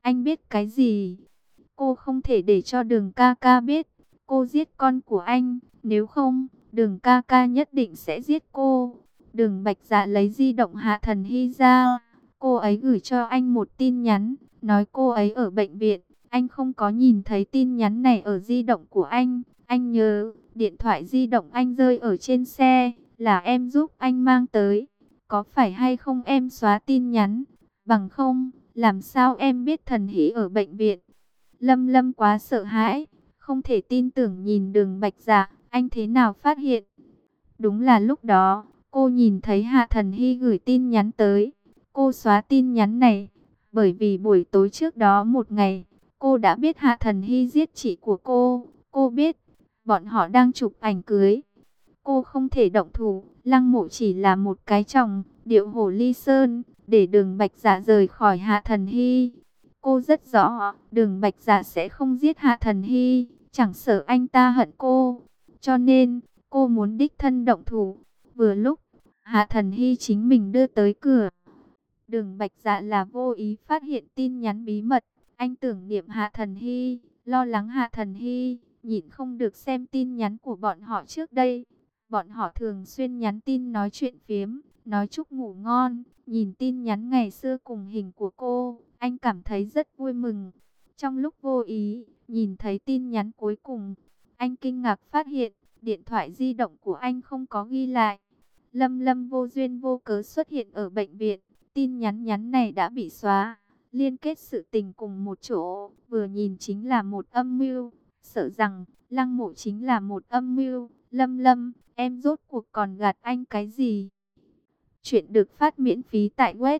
Anh biết cái gì? Cô không thể để cho Đường ca ca biết cô giết con của anh, nếu không, Đường ca ca nhất định sẽ giết cô. Đường Bạch Dạ lấy di động Hạ Thần Hy ra, cô ấy gửi cho anh một tin nhắn, nói cô ấy ở bệnh viện. Anh không có nhìn thấy tin nhắn này ở di động của anh nhớ, điện thoại di động anh rơi ở trên xe, là em giúp anh mang tới. Có phải hay không em xóa tin nhắn, bằng không, làm sao em biết Thần Hy ở bệnh viện? Lâm Lâm quá sợ hãi, không thể tin tưởng nhìn Đường Bạch Dạ, anh thế nào phát hiện? Đúng là lúc đó, cô nhìn thấy Hạ Thần Hy gửi tin nhắn tới. Cô xóa tin nhắn này, bởi vì buổi tối trước đó một ngày, cô đã biết Hạ Thần Hy giết chị của cô. Cô biết, bọn họ đang chụp ảnh cưới. Cô không thể động thủ, Lăng Mộ chỉ là một cái chồng, điệu hổ ly sơn, để Đường Bạch Dạ rời khỏi Hạ Thần Hy. Cô rất rõ, Đường Bạch Dạ sẽ không giết Hạ Thần Hy, chẳng sợ anh ta hận cô. Cho nên, cô muốn đích thân động thủ. Vừa lúc, Hạ Thần Hy chính mình đưa tới cửa. Đường Bạch Dạ là vô ý phát hiện tin nhắn bí mật. Anh tưởng niệm Hạ Thần Hy, lo lắng Hạ Thần Hy, nhịn không được xem tin nhắn của bọn họ trước đây. Bọn họ thường xuyên nhắn tin nói chuyện phiếm, nói chúc ngủ ngon. Nhìn tin nhắn ngày xưa cùng hình của cô, anh cảm thấy rất vui mừng. Trong lúc vô ý, nhìn thấy tin nhắn cuối cùng, anh kinh ngạc phát hiện, điện thoại di động của anh không có ghi lại. Lâm Lâm vô duyên vô cớ xuất hiện ở bệnh viện, tin nhắn này đã bị xóa. Liên kết sự tình cùng một chỗ, vừa nhìn chính là một âm mưu. Sợ rằng, Lăng Mộ chính là một âm mưu. Lâm Lâm, em rốt cuộc còn gạt anh cái gì? Chuyện được phát miễn phí tại web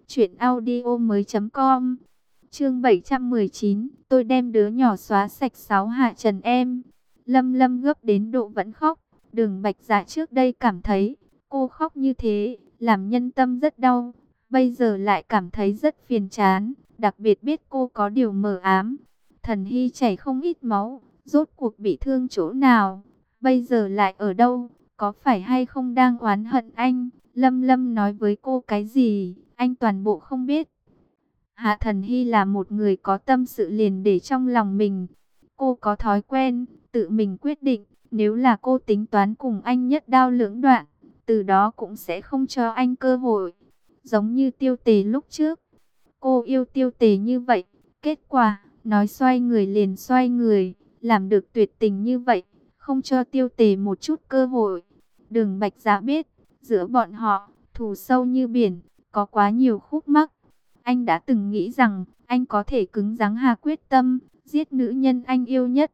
truyệnaudiomoi.com. Chương 719, tôi đem đứa nhỏ xóa sạch 6 hạ trần em. Lâm Lâm gấp đến độ vẫn khóc. Đường Bạch Dạ trước đây cảm thấy cô khóc như thế làm nhân tâm rất đau, bây giờ lại cảm thấy rất phiền chán, đặc biệt biết cô có điều mờ ám. Thần Hy chảy không ít máu, rốt cuộc bị thương chỗ nào, bây giờ lại ở đâu, có phải hay không đang oán hận anh? Lâm Lâm nói với cô cái gì, anh toàn bộ không biết. Hạ Thần Hy là một người có tâm sự liền để trong lòng mình. Cô có thói quen, tự mình quyết định, nếu là cô tính toán cùng anh nhất đao lưỡng đoạn, từ đó cũng sẽ không cho anh cơ hội. Giống như Tiêu Tề lúc trước, cô yêu Tiêu Tề như vậy, kết quả, nói xoay người liền xoay người, làm được tuyệt tình như vậy, không cho Tiêu Tề một chút cơ hội. Đường Bạch Dạ biết, giữa bọn họ, thù sâu như biển, có quá nhiều khúc mắc. Anh đã từng nghĩ rằng, anh có thể cứng rắn hạ quyết tâm, giết nữ nhân anh yêu nhất.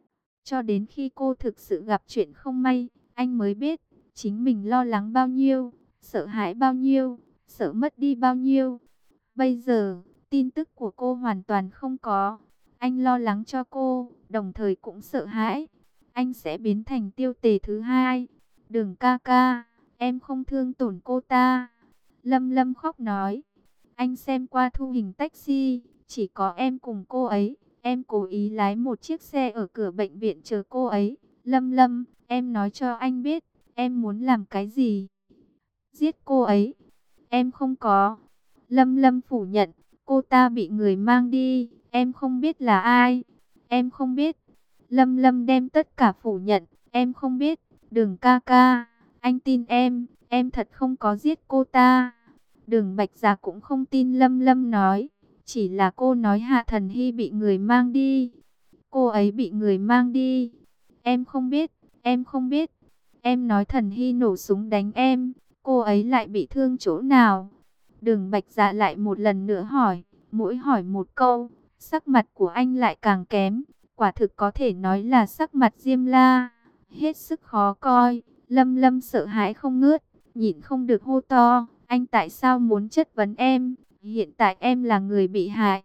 Cho đến khi cô thực sự gặp chuyện không may, anh mới biết, chính mình lo lắng bao nhiêu, sợ hãi bao nhiêu, sợ mất đi bao nhiêu. Bây giờ, tin tức của cô hoàn toàn không có. Anh lo lắng cho cô, đồng thời cũng sợ hãi. Anh sẽ biến thành Tiêu Tề thứ hai. Đường ca ca, em không thương tổn cô ta. Lâm Lâm khóc nói. Anh xem qua thu hình taxi, chỉ có em cùng cô ấy. Em cố ý lái một chiếc xe ở cửa bệnh viện chờ cô ấy. Lâm Lâm, em nói cho anh biết, em muốn làm cái gì? Giết cô ấy. Em không có. Lâm Lâm phủ nhận, cô ta bị người mang đi, em không biết là ai. Em không biết. Lâm Lâm đem tất cả phủ nhận, em không biết. Đường ca ca, anh tin em thật không có giết cô ta. Đường Bạch Dạ cũng không tin Lâm Lâm nói, chỉ là cô nói Hạ Thần Hy bị người mang đi. Cô ấy bị người mang đi. Em không biết, em không biết. Em nói Thần Hy nổ súng đánh em, cô ấy lại bị thương chỗ nào? Đường Bạch Dạ lại một lần nữa hỏi, mỗi hỏi một câu, sắc mặt của anh lại càng kém, quả thực có thể nói là sắc mặt diêm la, hết sức khó coi. Lâm Lâm sợ hãi không ngớt, nhịn không được hô to, anh tại sao muốn chất vấn em? Hiện tại em là người bị hại.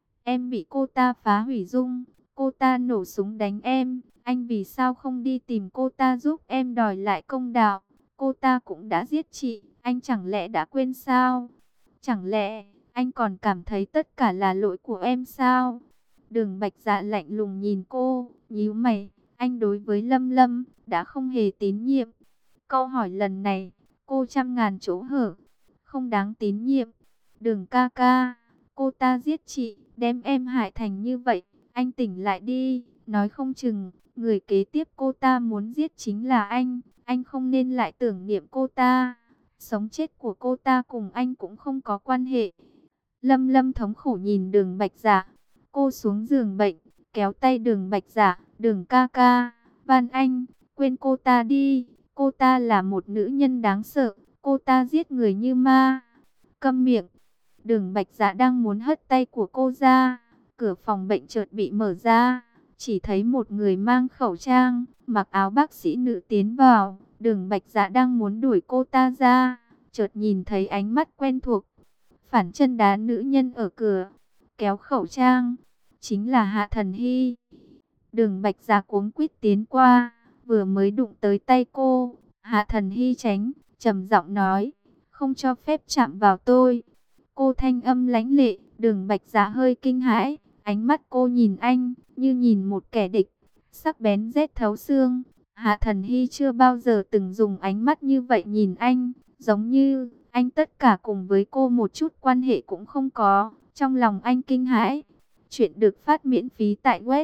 Em bị cô ta phá hủy dung, cô ta nổ súng đánh em, anh vì sao không đi tìm cô ta giúp em đòi lại công đạo? Cô ta cũng đã giết chị, anh chẳng lẽ đã quên sao? Chẳng lẽ anh còn cảm thấy tất cả là lỗi của em sao? Đường Bạch Dạ lạnh lùng nhìn cô, nhíu mày, anh đối với Lâm Lâm đã không hề tín nhiệm. Câu hỏi lần này, cô trăm ngàn chỗ hở, không đáng tín nhiệm. Đường ca ca, cô ta giết chị, đem em hại thành như vậy, anh tỉnh lại đi, nói không chừng, người kế tiếp cô ta muốn giết chính là anh không nên lại tưởng niệm cô ta. Sống chết của cô ta cùng anh cũng không có quan hệ. Lâm Lâm thống khổ nhìn Đường Bạch Dạ. Cô xuống giường bệnh, kéo tay Đường Bạch Dạ, Đường ca ca, van anh, quên cô ta đi. Cô ta là một nữ nhân đáng sợ, cô ta giết người như ma. Câm miệng. Đường Bạch Dạ đang muốn hất tay của cô ra. Cửa phòng bệnh chợt bị mở ra. Chỉ thấy một người mang khẩu trang, mặc áo bác sĩ nữ tiến vào. Đường Bạch Dạ đang muốn đuổi cô ta ra. Chợt nhìn thấy ánh mắt quen thuộc. Phản chân đá nữ nhân ở cửa. Kéo khẩu trang. Chính là Hạ Thần Hy. Đường Bạch Dạ cuống quýt tiến qua. Vừa mới đụng tới tay cô. Hạ Thần Hy tránh, trầm giọng nói. Không cho phép chạm vào tôi. Cô thanh âm lãnh lệ. Đường Bạch Dạ hơi kinh hãi. Ánh mắt cô nhìn anh, như nhìn một kẻ địch. Sắc bén rét thấu xương. Hạ Thần Hy chưa bao giờ từng dùng ánh mắt như vậy nhìn anh. Giống như anh tất cả cùng với cô một chút quan hệ cũng không có. Trong lòng anh kinh hãi. Chuyện được phát miễn phí tại web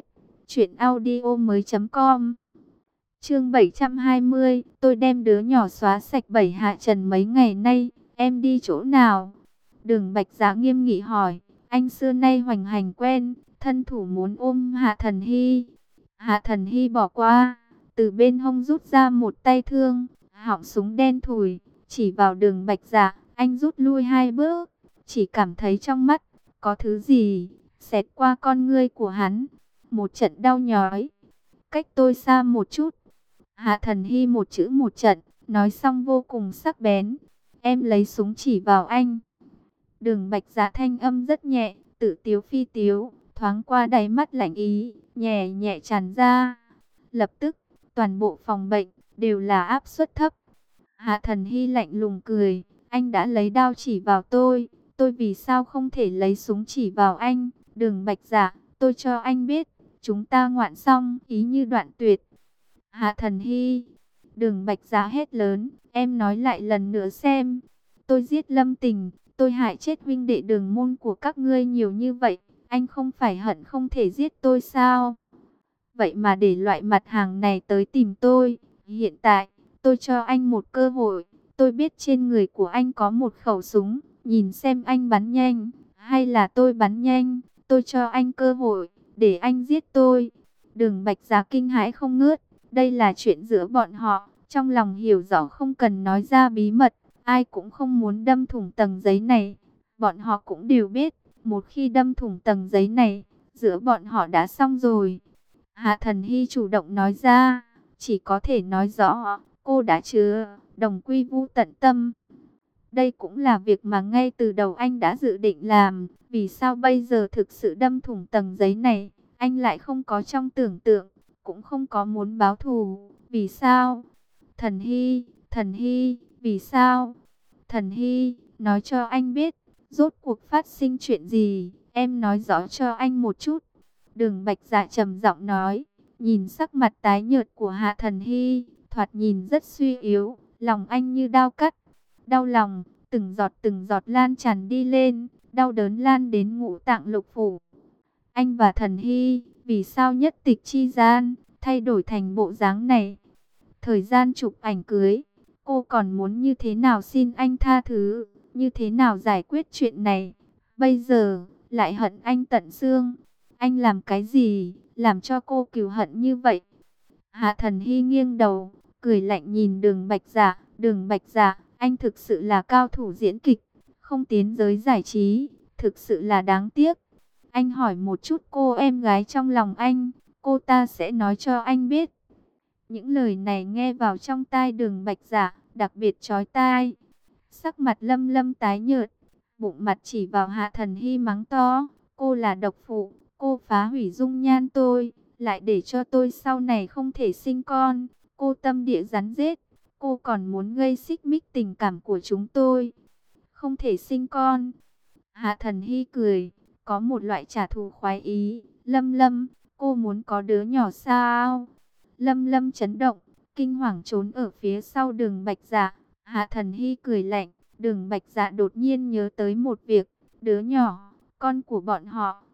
truyệnaudiomoi.com. Chương 720, tôi đem đứa nhỏ xóa sạch. Bảy Hạ Trần mấy ngày nay, em đi chỗ nào? Đường Bạch Dạ nghiêm nghị hỏi. Anh xưa nay hoành hành quen, thân thủ muốn ôm Hạ Thần Hy. Hạ Thần Hy bỏ qua, từ bên hông rút ra một tay thương, họng súng đen thùi, chỉ vào Đường Bạch Dạ. Anh rút lui 2 bước, chỉ cảm thấy trong mắt có thứ gì xẹt qua con ngươi của hắn. Một trận đau nhói. Cách tôi xa một chút. Hạ Thần Hy một chữ một trận, nói xong vô cùng sắc bén. Em lấy súng chỉ vào anh. Đường Bạch Dạ thanh âm rất nhẹ, tự tiếu phi tiếu, thoáng qua đáy mắt lạnh ý, nhẹ nhẹ tràn ra. Lập tức, toàn bộ phòng bệnh đều là áp suất thấp. Hạ Thần Hy lạnh lùng cười, anh đã lấy đao chỉ vào tôi vì sao không thể lấy súng chỉ vào anh? Đường Bạch Dạ, tôi cho anh biết, chúng ta ngoạn xong, ý như đoạn tuyệt. Hạ Thần Hy, Đường Bạch Dạ hét lớn, em nói lại lần nữa xem. Tôi giết Lâm Tình, tôi hại chết huynh đệ Đường môn của các ngươi nhiều như vậy, anh không phải hận không thể giết tôi sao? Vậy mà để loại mặt hàng này tới tìm tôi. Hiện tại, tôi cho anh một cơ hội. Tôi biết trên người của anh có một khẩu súng. Nhìn xem anh bắn nhanh, hay là tôi bắn nhanh. Tôi cho anh cơ hội, để anh giết tôi. Đường Bạch Dạ kinh hãi không ngớt. Đây là chuyện giữa bọn họ. Trong lòng hiểu rõ không cần nói ra bí mật. Ai cũng không muốn đâm thủng tầng giấy này. Bọn họ cũng đều biết, một khi đâm thủng tầng giấy này, giữa bọn họ đã xong rồi. Hạ Thần Hy chủ động nói ra, chỉ có thể nói rõ, cô đã chứa đồng quy vu tận tâm. Đây cũng là việc mà ngay từ đầu anh đã dự định làm. Vì sao bây giờ thực sự đâm thủng tầng giấy này, anh lại không có trong tưởng tượng, cũng không có muốn báo thù. Vì sao? Thần Hy, vì sao? Thần Hy, nói cho anh biết, rốt cuộc phát sinh chuyện gì, em nói rõ cho anh một chút. Đường Bạch Dạ trầm giọng nói, nhìn sắc mặt tái nhợt của Hạ Thần Hy, thoạt nhìn rất suy yếu, lòng anh như đao cắt. Đau lòng, từng giọt lan tràn đi lên, đau đớn lan đến ngũ tạng lục phủ. Anh và Thần Hy, vì sao nhất tịch chi gian, thay đổi thành bộ dáng này? Thời gian chụp ảnh cưới, cô còn muốn như thế nào xin anh tha thứ, như thế nào giải quyết chuyện này? Bây giờ, lại hận anh tận xương. Anh làm cái gì, làm cho cô cừu hận như vậy? Hạ Thần Hy nghiêng đầu, cười lạnh nhìn Đường Bạch Dạ. Đường Bạch Dạ, anh thực sự là cao thủ diễn kịch, không tiến giới giải trí, thực sự là đáng tiếc. Anh hỏi một chút cô em gái trong lòng anh, cô ta sẽ nói cho anh biết. Những lời này nghe vào trong tai Đường Bạch Dạ, đặc biệt chói tai. Sắc mặt Lâm Lâm tái nhợt, bụng mặt chỉ vào Hạ Thần Hy mắng to, cô là độc phụ, cô phá hủy dung nhan tôi, lại để cho tôi sau này không thể sinh con. Cô tâm địa rắn rết, cô còn muốn gây xích mích tình cảm của chúng tôi. Không thể sinh con. Hạ Thần Hy cười, có một loại trả thù khoái ý. Lâm Lâm, cô muốn có đứa nhỏ sao? Lâm Lâm chấn động, kinh hoàng trốn ở phía sau Đường Bạch Dạ. Hạ Thần Hy cười lạnh. Đường Bạch Dạ đột nhiên nhớ tới một việc. Đứa nhỏ, con của bọn họ,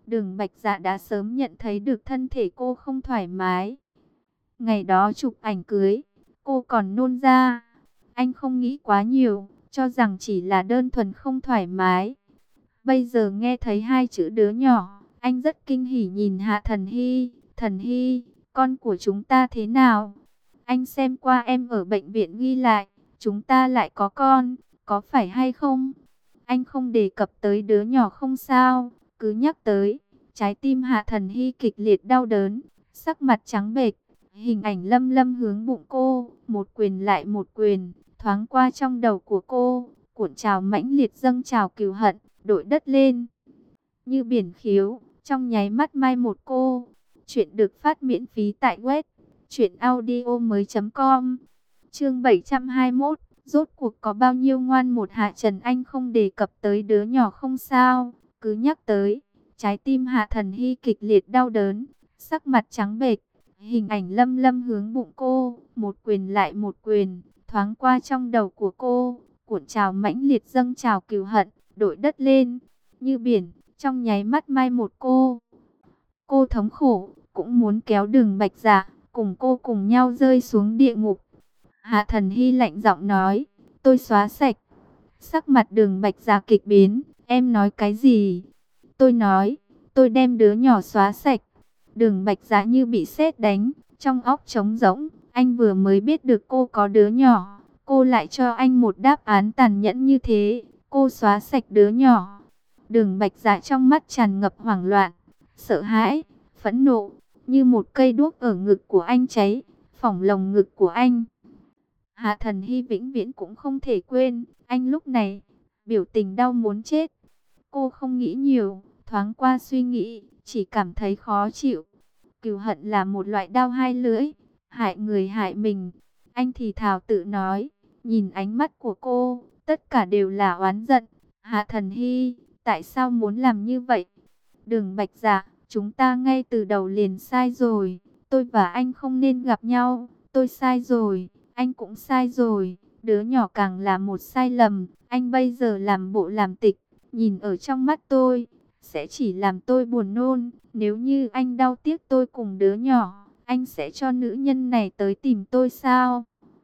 Đường Bạch Dạ đã sớm nhận thấy được thân thể cô không thoải mái. Ngày đó chụp ảnh cưới, cô còn nôn ra. Anh không nghĩ quá nhiều, cho rằng chỉ là đơn thuần không thoải mái. Bây giờ nghe thấy hai chữ đứa nhỏ, anh rất kinh hỉ nhìn Hạ Thần Hy. Thần Hy, con của chúng ta thế nào? Anh xem qua em ở bệnh viện ghi lại, chúng ta lại có con, có phải hay không? Anh không đề cập tới đứa nhỏ không sao, cứ nhắc tới. Trái tim Hạ Thần Hy kịch liệt đau đớn, sắc mặt trắng bệch. Hình ảnh Lâm Lâm hướng bụng cô, một quyền lại một quyền, thoáng qua trong đầu của cô, cuộn trào mãnh liệt dâng trào cừu hận, đội đất lên như biển khiếu, trong nháy mắt mai một cô. Chuyện được phát miễn phí tại web truyệnaudiomoi.com. Chương 721, rốt cuộc có bao nhiêu ngoan một Hạ Trần Anh không đề cập tới đứa nhỏ không sao, cứ nhắc tới. Trái tim Hạ Thần Hy kịch liệt đau đớn, sắc mặt trắng bệch. Hình ảnh Lâm Lâm hướng bụng cô, một quyền lại một quyền, thoáng qua trong đầu của cô, cuộn trào mãnh liệt dâng trào cừu hận, đội đất lên như biển, trong nháy mắt mai một cô. Cô thống khổ, cũng muốn kéo Đường Bạch Dạ cùng cô cùng nhau rơi xuống địa ngục. Hạ Thần Hy lạnh giọng nói, tôi xóa sạch. Sắc mặt Đường Bạch Dạ kịch biến, em nói cái gì? Tôi nói, tôi đem đứa nhỏ xóa sạch. Đường Bạch Dạ như bị sét đánh, trong óc trống rỗng. Anh vừa mới biết được cô có đứa nhỏ, cô lại cho anh một đáp án tàn nhẫn như thế. Cô xóa sạch đứa nhỏ. Đường Bạch Dạ trong mắt tràn ngập hoảng loạn, sợ hãi, phẫn nộ, như một cây đuốc ở ngực của anh cháy, phỏng lồng ngực của anh. Hạ Thần Hy vĩnh viễn cũng không thể quên, anh lúc này, biểu tình đau muốn chết. Cô không nghĩ nhiều, thoáng qua suy nghĩ, chỉ cảm thấy khó chịu. Cừu hận là một loại đao hai lưỡi, hại người hại mình. Anh thì thào tự nói, nhìn ánh mắt của cô, tất cả đều là oán giận. Hạ Thần Hy, tại sao muốn làm như vậy? Đường Bạch Dạ, chúng ta ngay từ đầu liền sai rồi. Tôi và anh không nên gặp nhau. Tôi sai rồi, anh cũng sai rồi. Đứa nhỏ càng là một sai lầm. Anh bây giờ làm bộ làm tịch, nhìn ở trong mắt tôi, sẽ chỉ làm tôi buồn nôn. Nếu như anh đau tiếc tôi cùng đứa nhỏ, anh sẽ cho nữ nhân này tới tìm tôi sao?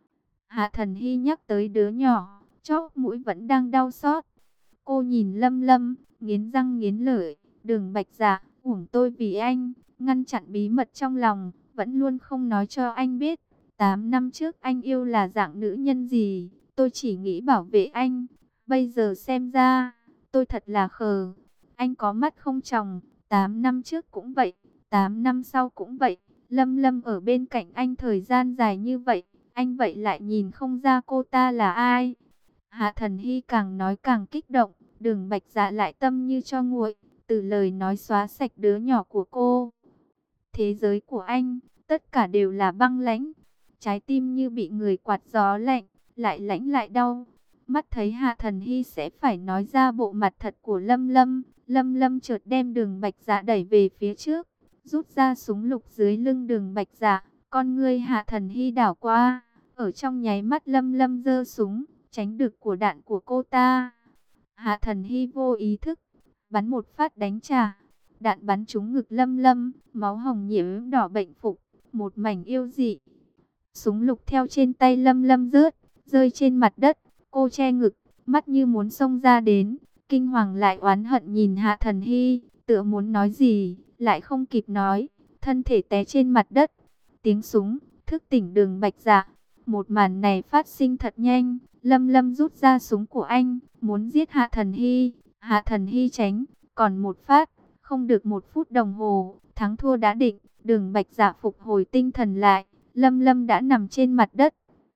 Hạ Thần Hy nhắc tới đứa nhỏ, chóp mũi vẫn đang đau xót. Cô nhìn Lâm Lâm, nghiến răng nghiến lợi. Đường Bạch Dạ, uổng tôi vì anh, ngăn chặn bí mật trong lòng, vẫn luôn không nói cho anh biết. 8 năm trước anh yêu là dạng nữ nhân gì, tôi chỉ nghĩ bảo vệ anh. Bây giờ xem ra, tôi thật là khờ. Anh có mắt không tròng, 8 năm trước cũng vậy, 8 năm sau cũng vậy. Lâm Lâm ở bên cạnh anh thời gian dài như vậy, anh vậy lại nhìn không ra cô ta là ai. Hạ Thần Hy càng nói càng kích động, Đường Bạch Dạ lại tâm như cho nguội, từ lời nói xóa sạch đứa nhỏ của cô. Thế giới của anh, tất cả đều là băng lãnh. Trái tim như bị người quạt gió lạnh, lại lãnh lại đau. Mắt thấy Hạ Thần Hy sẽ phải nói ra bộ mặt thật của Lâm Lâm. Lâm Lâm chợt đem Đường Bạch Dạ đẩy về phía trước, rút ra súng lục dưới lưng Đường Bạch Dạ. Con ngươi Hạ Thần Hy đảo qua, ở trong nháy mắt Lâm Lâm giơ súng, tránh được của đạn của cô ta. Hạ Thần Hy vô ý thức, bắn một phát đánh trả. Đạn bắn trúng ngực Lâm Lâm, máu hồng nhiễm đỏ bệnh phục, một mảnh yêu dị. Súng lục theo trên tay Lâm Lâm rơi trên mặt đất. Cô che ngực, mắt như muốn xông ra đến, kinh hoàng lại oán hận nhìn Hạ Thần Hy, tựa muốn nói gì, lại không kịp nói, thân thể té trên mặt đất. Tiếng súng, thức tỉnh Đường Bạch Dạ. Một màn này phát sinh thật nhanh, Lâm Lâm rút ra súng của anh, muốn giết Hạ Thần Hy. Hạ Thần Hy tránh, còn một phát, không được 1 phút đồng hồ, thắng thua đã định. Đường Bạch Dạ phục hồi tinh thần lại, Lâm Lâm đã nằm trên mặt đất.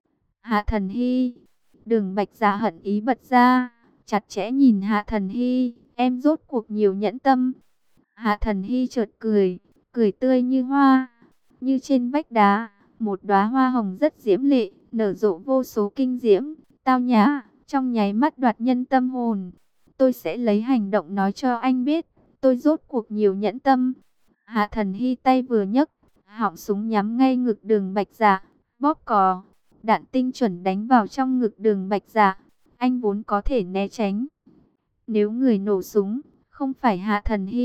Hạ Thần Hy, Đường Bạch Dạ hận ý bật ra, chặt chẽ nhìn Hạ Thần Hy, em rốt cuộc nhiều nhẫn tâm. Hạ Thần Hy chợt cười, cười tươi như hoa, như trên vách đá, một đóa hoa hồng rất diễm lệ, nở rộ vô số kinh diễm, tao nhã, trong nháy mắt đoạt nhân tâm hồn. Tôi sẽ lấy hành động nói cho anh biết, tôi rốt cuộc nhiều nhẫn tâm. Hạ Thần Hy tay vừa nhấc, họng súng nhắm ngay ngực Đường Bạch Dạ, bóp cò. Đạn tinh chuẩn đánh vào trong ngực Đường Bạch Dạ. Anh vốn có thể né tránh. Nếu người nổ súng không phải Hạ Thần Hy,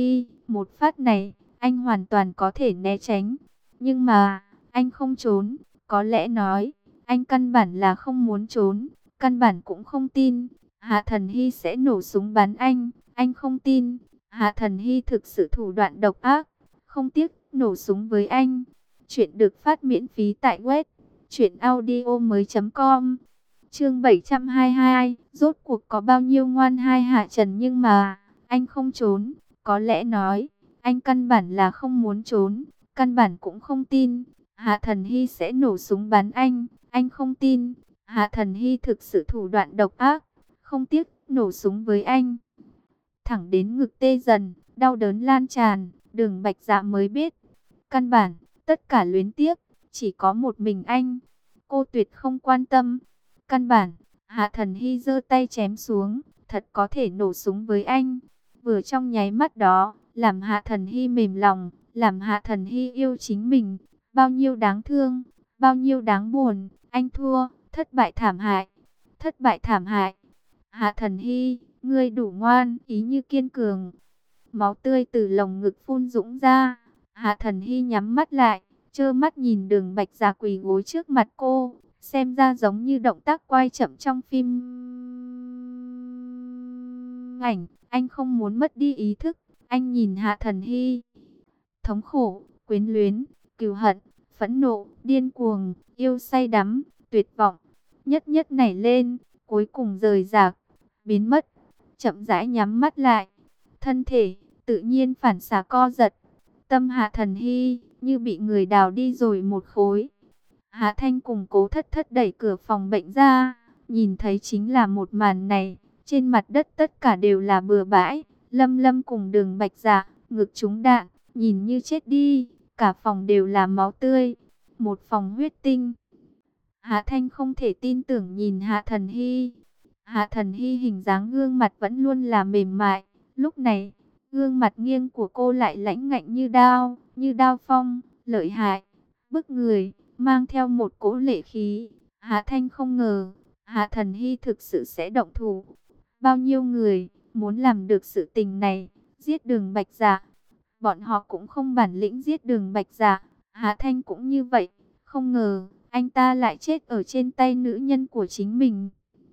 Một phát này, anh hoàn toàn có thể né tránh. Nhưng mà, anh không trốn. Có lẽ nói, anh căn bản là không muốn trốn. Căn bản cũng không tin Hạ Thần Hy sẽ nổ súng bắn anh. Anh không tin Hạ Thần Hy thực sự thủ đoạn độc ác, không tiếc nổ súng với anh. Chuyện được phát miễn phí tại web truyệnaudiomoi.com. Chương 722, rốt cuộc có bao nhiêu ngoan hai Hạ Trần, nhưng mà anh không trốn. Có lẽ nói, anh căn bản là không muốn trốn, căn bản cũng không tin Hạ Thần Hy sẽ nổ súng bắn anh. Anh không tin Hạ Thần Hy thực sự thủ đoạn độc ác, không tiếc nổ súng với anh. Thẳng đến ngực tê dần, đau đớn lan tràn, Đường Bạch Dạ mới biết, căn bản, tất cả luyến tiếc, chỉ có một mình anh. Cô tuyệt không quan tâm. Căn bản, Hạ Thần Hy giơ tay chém xuống, thật có thể nổ súng với anh. Vừa trong nháy mắt đó, làm Hạ Thần Hy mềm lòng, làm Hạ Thần Hy yêu chính mình. Bao nhiêu đáng thương, bao nhiêu đáng buồn, anh thua, thất bại thảm hại, thất bại thảm hại. Hạ Thần Hy, ngươi đủ ngoan, ý như kiên cường. Máu tươi từ lồng ngực phun dũng ra. Hạ Thần Hy nhắm mắt lại, trơ mắt nhìn Đường Bạch Dạ quỳ gối trước mặt cô, xem ra giống như động tác quay chậm trong phim ảnh. Anh không muốn mất đi ý thức. Anh nhìn Hạ Thần Hy, thống khổ, quyến luyến, cừu hận, phẫn nộ, điên cuồng, yêu say đắm, tuyệt vọng, nhất nhất nảy lên, cuối cùng rời rạc, biến mất. Chậm rãi nhắm mắt lại, thân thể tự nhiên phản xạ co giật. Tâm Hạ Thần Hy như bị người đào đi rồi một khối. Hạ Thanh cùng Cố Thất Thất đẩy cửa phòng bệnh ra, nhìn thấy chính là một màn này. Trên mặt đất tất cả đều là bừa bãi. Lâm Lâm cùng Đường Bạch Dạ ngực trúng đạn, nhìn như chết đi, cả phòng đều là máu tươi, một phòng huyết tinh. Hạ Thanh không thể tin tưởng nhìn Hạ Thần Hy. Hạ Thần Hy hình dáng gương mặt vẫn luôn là mềm mại, lúc này, gương mặt nghiêng của cô lại lãnh ngạnh như đao phong, lợi hại, bức người, mang theo một cỗ lệ khí. Hạ Thanh không ngờ, Hạ Thần Hy thực sự sẽ động thủ. Bao nhiêu người muốn làm được sự tình này, giết Đường Bạch Dạ. Bọn họ cũng không bản lĩnh giết Đường Bạch Dạ. Hạ Thanh cũng như vậy, không ngờ anh ta lại chết ở trên tay nữ nhân của chính mình.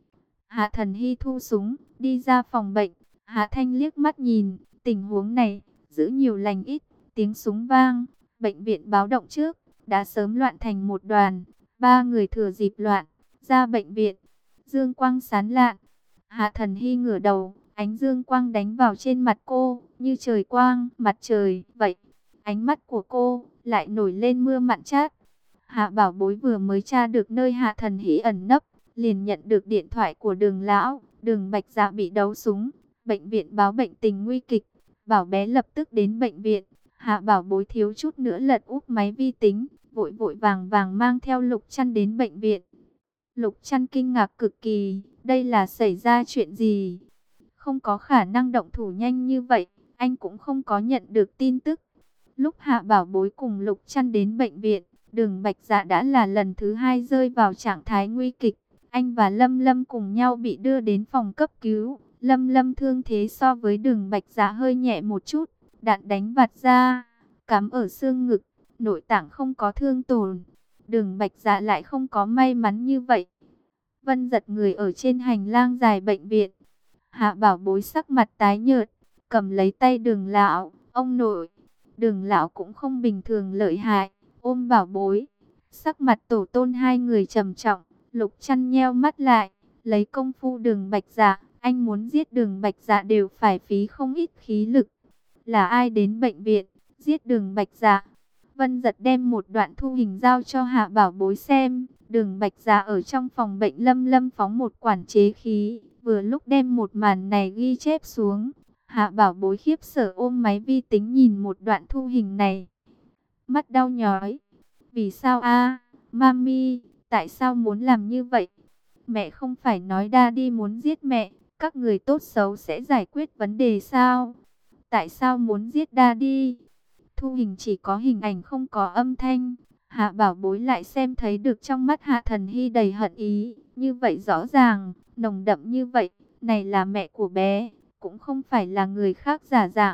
Hạ Thần Hy thu súng, đi ra phòng bệnh. Hạ Thanh liếc mắt nhìn, tình huống này, giữ nhiều lành ít, tiếng súng vang, bệnh viện báo động trước, đã sớm loạn thành một đoàn. Ba người thừa dịp loạn, ra bệnh viện, dương quang sáng lạn. Hạ Thần Hy ngửa đầu, ánh dương quang đánh vào trên mặt cô, như trời quang, mặt trời, vậy. Ánh mắt của cô, lại nổi lên mưa mặn chát. Hạ Bảo Bối vừa mới tra được nơi Hạ Thần Hy ẩn nấp, liền nhận được điện thoại của Đường lão. Đường Bạch Dạ bị đấu súng, bệnh viện báo bệnh tình nguy kịch. Bảo bé lập tức đến bệnh viện. Hạ Bảo Bối thiếu chút nữa lật úp máy vi tính, vội vội vàng vàng mang theo Lục Trăn đến bệnh viện. Lục Trăn kinh ngạc cực kỳ, đây là xảy ra chuyện gì? Không có khả năng động thủ nhanh như vậy, anh cũng không có nhận được tin tức. Lúc Hạ Bảo Bối cùng Lục Trăn đến bệnh viện, Đường Bạch Dạ đã là lần thứ hai rơi vào trạng thái nguy kịch. Anh và Lâm Lâm cùng nhau bị đưa đến phòng cấp cứu. Lâm Lâm thương thế so với Đường Bạch Dạ hơi nhẹ một chút, đạn đánh vặt ra, cắm ở xương ngực, nội tạng không có thương tổn. Đường Bạch Dạ lại không có may mắn như vậy. Vân giật người ở trên hành lang dài bệnh viện. Hạ Bảo Bối sắc mặt tái nhợt, cầm lấy tay Đường lão, ông nội. Đường lão cũng không bình thường lợi hại, ôm Bảo Bối. Sắc mặt tổ tôn hai người trầm trọng. Lục Trăn nheo mắt lại, lấy công phu Đường Bạch Dạ, anh muốn giết Đường Bạch Dạ đều phải phí không ít khí lực. Là ai đến bệnh viện, giết Đường Bạch Dạ? Vân giật đem một đoạn thu hình giao cho Hạ Bảo Bối xem. Đường Bạch Dạ ở trong phòng bệnh Lâm Lâm phóng một quản chế khí, vừa lúc đem một màn này ghi chép xuống. Hạ Bảo Bối khiếp sợ ôm máy vi tính nhìn một đoạn thu hình này. Mắt đau nhói. Vì sao a, Mami, tại sao muốn làm như vậy? Mẹ không phải nói Daddy muốn giết mẹ, các người tốt xấu sẽ giải quyết vấn đề sao? Tại sao muốn giết Daddy? Thu hình chỉ có hình ảnh không có âm thanh. Hạ Bảo Bối lại xem thấy được trong mắt Hạ Thần Hy đầy hận ý. Như vậy rõ ràng, nồng đậm như vậy. Này là mẹ của bé, cũng không phải là người khác giả dạng.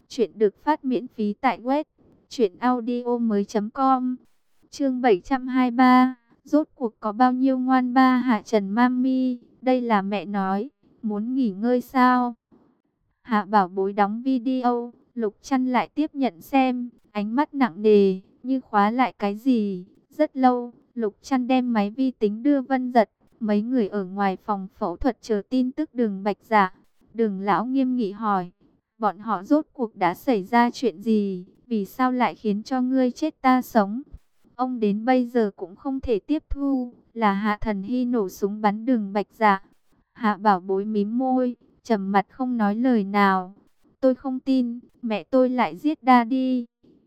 Chuyện được phát miễn phí tại web truyệnaudiomoi.com. Chương 723. Rốt cuộc có bao nhiêu ngoan ba Hạ Trần Mami, đây là mẹ nói, muốn nghỉ ngơi sao? Hạ Bảo Bối đóng video, Lục Trăn lại tiếp nhận xem, ánh mắt nặng nề, như khóa lại cái gì. Rất lâu, Lục Trăn đem máy vi tính đưa Vân Dật, mấy người ở ngoài phòng phẫu thuật chờ tin tức Đường Bạch Dạ. Đường lão nghiêm nghị hỏi, bọn họ rốt cuộc đã xảy ra chuyện gì, vì sao lại khiến cho ngươi chết ta sống? Ông đến bây giờ cũng không thể tiếp thu, là Hạ Thần Hy nổ súng bắn Đường Bạch Dạ. Hạ Bảo Bối mím môi, trầm mặt không nói lời nào. Tôi không tin, mẹ tôi lại giết Daddy.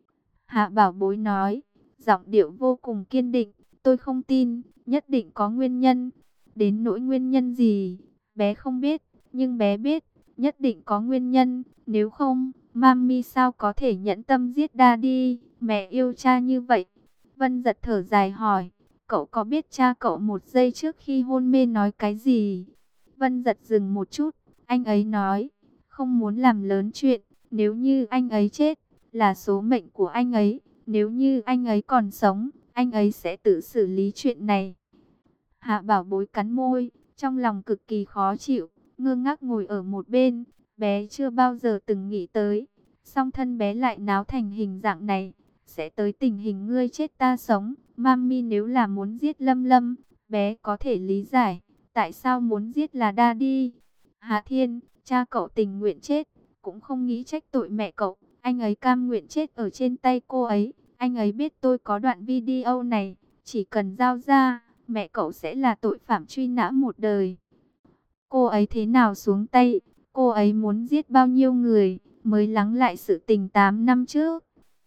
Hạ Bảo Bối nói, giọng điệu vô cùng kiên định, tôi không tin, nhất định có nguyên nhân. Đến nỗi nguyên nhân gì, bé không biết, nhưng bé biết, nhất định có nguyên nhân. Nếu không, Mami sao có thể nhẫn tâm giết Daddy, mẹ yêu cha như vậy. Vân Dật thở dài hỏi, cậu có biết cha cậu một giây trước khi hôn mê nói cái gì? Vân Dật dừng một chút, anh ấy nói, không muốn làm lớn chuyện, nếu như anh ấy chết, là số mệnh của anh ấy, nếu như anh ấy còn sống, anh ấy sẽ tự xử lý chuyện này. Hạ Bảo Bối cắn môi, trong lòng cực kỳ khó chịu, ngơ ngác ngồi ở một bên, bé chưa bao giờ từng nghĩ tới, song thân bé lại náo thành hình dạng này, sẽ tới tình hình ngươi chết ta sống. Mami nếu là muốn giết Lâm Lâm, bé có thể lý giải, tại sao muốn giết là Daddy. Hạ Thiên, cha cậu tình nguyện chết, cũng không nghĩ trách tội mẹ cậu, anh ấy cam nguyện chết ở trên tay cô ấy. Anh ấy biết tôi có đoạn video này, chỉ cần giao ra, mẹ cậu sẽ là tội phạm truy nã một đời. Cô ấy thế nào xuống tay, cô ấy muốn giết bao nhiêu người, mới lắng lại sự tình 8 năm trước.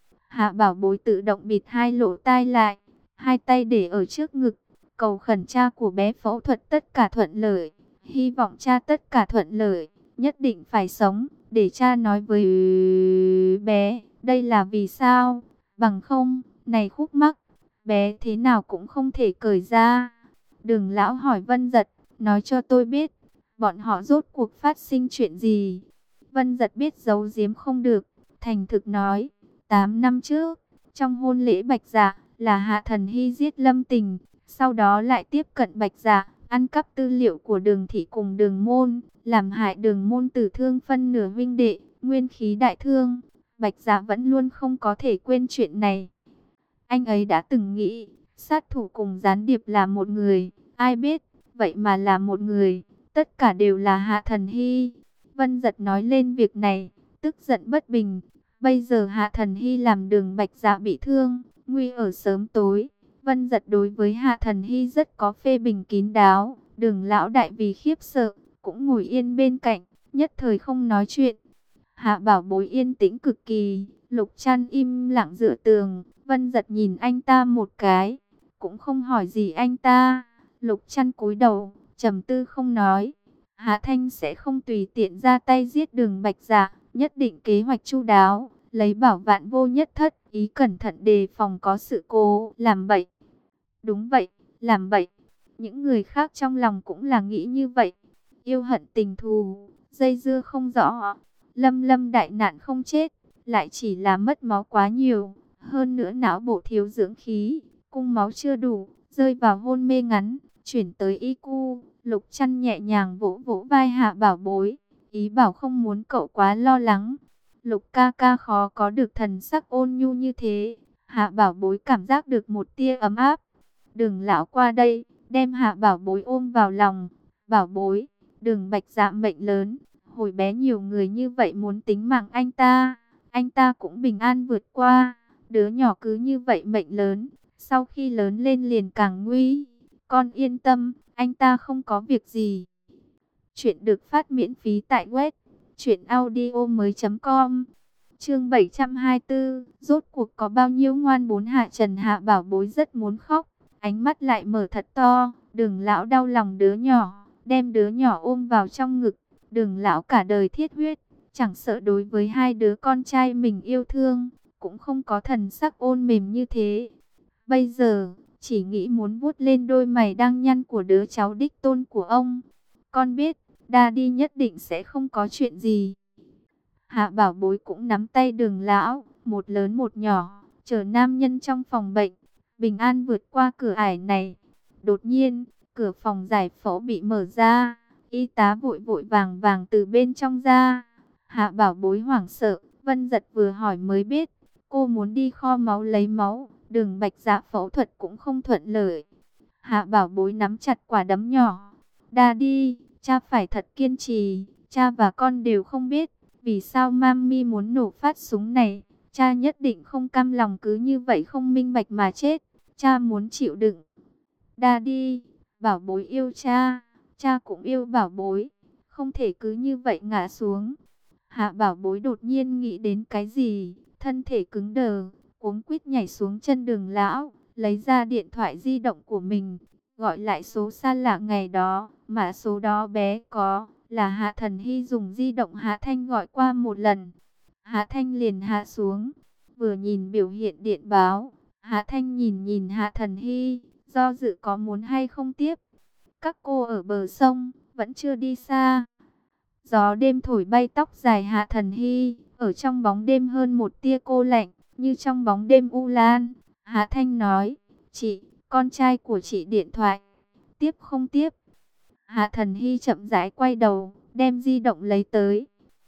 Hạ Bảo Bối tự động bịt hai lỗ tai lại, hai tay để ở trước ngực, cầu khẩn cha của bé phẫu thuật tất cả thuận lợi, hy vọng cha tất cả thuận lợi, nhất định phải sống, để cha nói với bé, đây là vì sao, bằng không, này khúc mắc, bé thế nào cũng không thể cởi ra. Đường lão hỏi Vân Dật, nói cho tôi biết, bọn họ rốt cuộc phát sinh chuyện gì? Vân Dật biết giấu giếm không được, thành thực nói, 8 năm trước, trong hôn lễ Bạch Dạ, là Hạ Thần Hy giết Lâm Tình, sau đó lại tiếp cận Bạch Dạ, ăn cắp tư liệu của Đường Thị cùng Đường Môn, làm hại Đường Môn tử thương phân nửa huynh đệ, nguyên khí đại thương. Bạch Dạ vẫn luôn không có thể quên chuyện này. Anh ấy đã từng nghĩ, sát thủ cùng gián điệp là một người, ai biết, vậy mà là một người, tất cả đều là Hạ Thần Hy. Vân Dật nói lên việc này, tức giận bất bình. Bây giờ Hạ Thần Hy làm Đường Bạch Dạ bị thương, nguy ở sớm tối. Vân Dật đối với Hạ Thần Hy rất có phê bình kín đáo. Đường lão đại vì khiếp sợ, cũng ngồi yên bên cạnh, nhất thời không nói chuyện. Hạ Bảo Bối yên tĩnh cực kỳ, Lục Trăn im lặng dựa tường. Vân Dật nhìn anh ta một cái, cũng không hỏi gì anh ta. Lục Trăn cúi đầu, trầm tư không nói. Hạ Thanh sẽ không tùy tiện ra tay giết Đường Bạch Dạ, nhất định kế hoạch chu đáo, lấy bảo vạn vô nhất thất, ý cẩn thận đề phòng có sự cố làm bậy. Đúng vậy, làm bậy. Những người khác trong lòng cũng là nghĩ như vậy. Yêu hận tình thù, dây dưa không rõ. Lâm Lâm đại nạn không chết, lại chỉ là mất máu quá nhiều. Hơn nữa não bộ thiếu dưỡng khí, cung máu chưa đủ, rơi vào hôn mê ngắn, chuyển tới ICU. Lục Trăn nhẹ nhàng vỗ vỗ vai Hạ Bảo Bối, ý bảo không muốn cậu quá lo lắng. Lục ca ca khó có được thần sắc ôn nhu như thế. Hạ Bảo Bối cảm giác được một tia ấm áp. Đường lão qua đây, đem Hạ Bảo Bối ôm vào lòng. Bảo Bối, Đường Bạch Dạ mệnh lớn, hồi bé nhiều người như vậy muốn tính mạng anh ta cũng bình an vượt qua. Đứa nhỏ cứ như vậy mệnh lớn, sau khi lớn lên liền càng nguy. Con yên tâm, anh ta không có việc gì. Chuyện được phát miễn phí tại web truyệnaudiomoi.com. Chương 724, rốt cuộc có bao nhiêu ngoan bốn Hạ Trần Hạ Bảo Bối rất muốn khóc, ánh mắt lại mở thật to. Đường lão đau lòng đứa nhỏ, đem đứa nhỏ ôm vào trong ngực. Đường lão cả đời thiết huyết, chẳng sợ đối với hai đứa con trai mình yêu thương, cũng không có thần sắc ôn mềm như thế. Bây giờ, chỉ nghĩ muốn vuốt lên đôi mày đang nhăn của đứa cháu đích tôn của ông. Con biết, Daddy nhất định sẽ không có chuyện gì. Hạ Bảo Bối cũng nắm tay Đường lão, một lớn một nhỏ, chở nam nhân trong phòng bệnh, bình an vượt qua cửa ải này. Đột nhiên, cửa phòng giải phẫu bị mở ra, y tá vội vội vàng vàng từ bên trong ra. Hạ Bảo Bối hoảng sợ, Vân Giật vừa hỏi mới biết, cô muốn đi kho máu lấy máu, Đường Bạch Dạ phẫu thuật cũng không thuận lợi. Hạ Bảo Bối nắm chặt quả đấm nhỏ. Daddy, cha phải thật kiên trì, cha và con đều không biết vì sao Mami muốn nổ phát súng này. Cha nhất định không cam lòng cứ như vậy không minh bạch mà chết. Cha muốn chịu đựng. Daddy, Bảo Bối yêu cha, cha cũng yêu Bảo Bối, không thể cứ như vậy ngã xuống. Hạ Bảo Bối đột nhiên nghĩ đến cái gì, thân thể cứng đờ, cuống quýt nhảy xuống chân Đường lão, lấy ra điện thoại di động của mình, gọi lại số xa lạ ngày đó, mã số đó bé có, là Hạ Thần Hy dùng di động Hạ Thanh gọi qua một lần. Hạ Thanh liền hạ xuống, vừa nhìn biểu hiện điện báo, Hạ Thanh nhìn nhìn Hạ Thần Hy, do dự có muốn hay không tiếp. Các cô ở bờ sông, vẫn chưa đi xa. Gió đêm thổi bay tóc dài Hạ Thần Hy, ở trong bóng đêm hơn một tia cô lạnh, như trong bóng đêm u lan. Hạ Thanh nói, chị, con trai của chị điện thoại, tiếp không tiếp. Hạ Thần Hy chậm rãi quay đầu, đem di động lấy tới.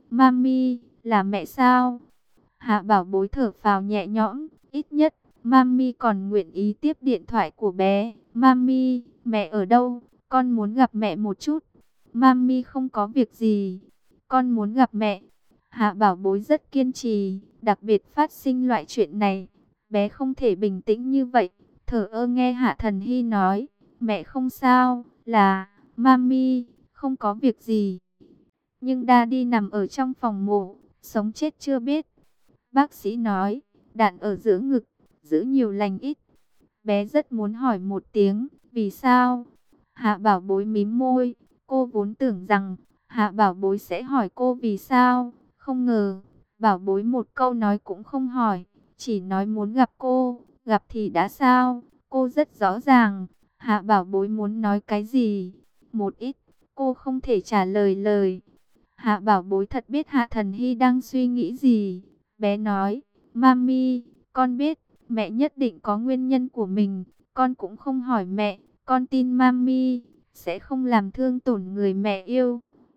Mami, là mẹ sao? Hạ Bảo Bối thở phào nhẹ nhõm, ít nhất, Mami còn nguyện ý tiếp điện thoại của bé. Mami, mẹ ở đâu? Con muốn gặp mẹ một chút. Mami không có việc gì, con muốn gặp mẹ. Hạ Bảo Bối rất kiên trì, đặc biệt phát sinh loại chuyện này, bé không thể bình tĩnh như vậy. Thở ơ nghe Hạ Thần Hy nói, mẹ không sao, là, Mami, không có việc gì. Nhưng Daddy nằm ở trong phòng mổ, sống chết chưa biết. Bác sĩ nói, đạn ở giữa ngực, giữ nhiều lành ít. Bé rất muốn hỏi một tiếng, vì sao? Hạ Bảo Bối mím môi, cô vốn tưởng rằng Hạ Bảo Bối sẽ hỏi cô vì sao, không ngờ Bảo Bối một câu nói cũng không hỏi, chỉ nói muốn gặp cô, gặp thì đã sao? Cô rất rõ ràng, Hạ Bảo Bối muốn nói cái gì, một ít, cô không thể trả lời lời. Hạ Bảo Bối thật biết Hạ Thần Hy đang suy nghĩ gì, bé nói, Mami, con biết, mẹ nhất định có nguyên nhân của mình, con cũng không hỏi mẹ, con tin Mami sẽ không làm thương tổn người mẹ yêu.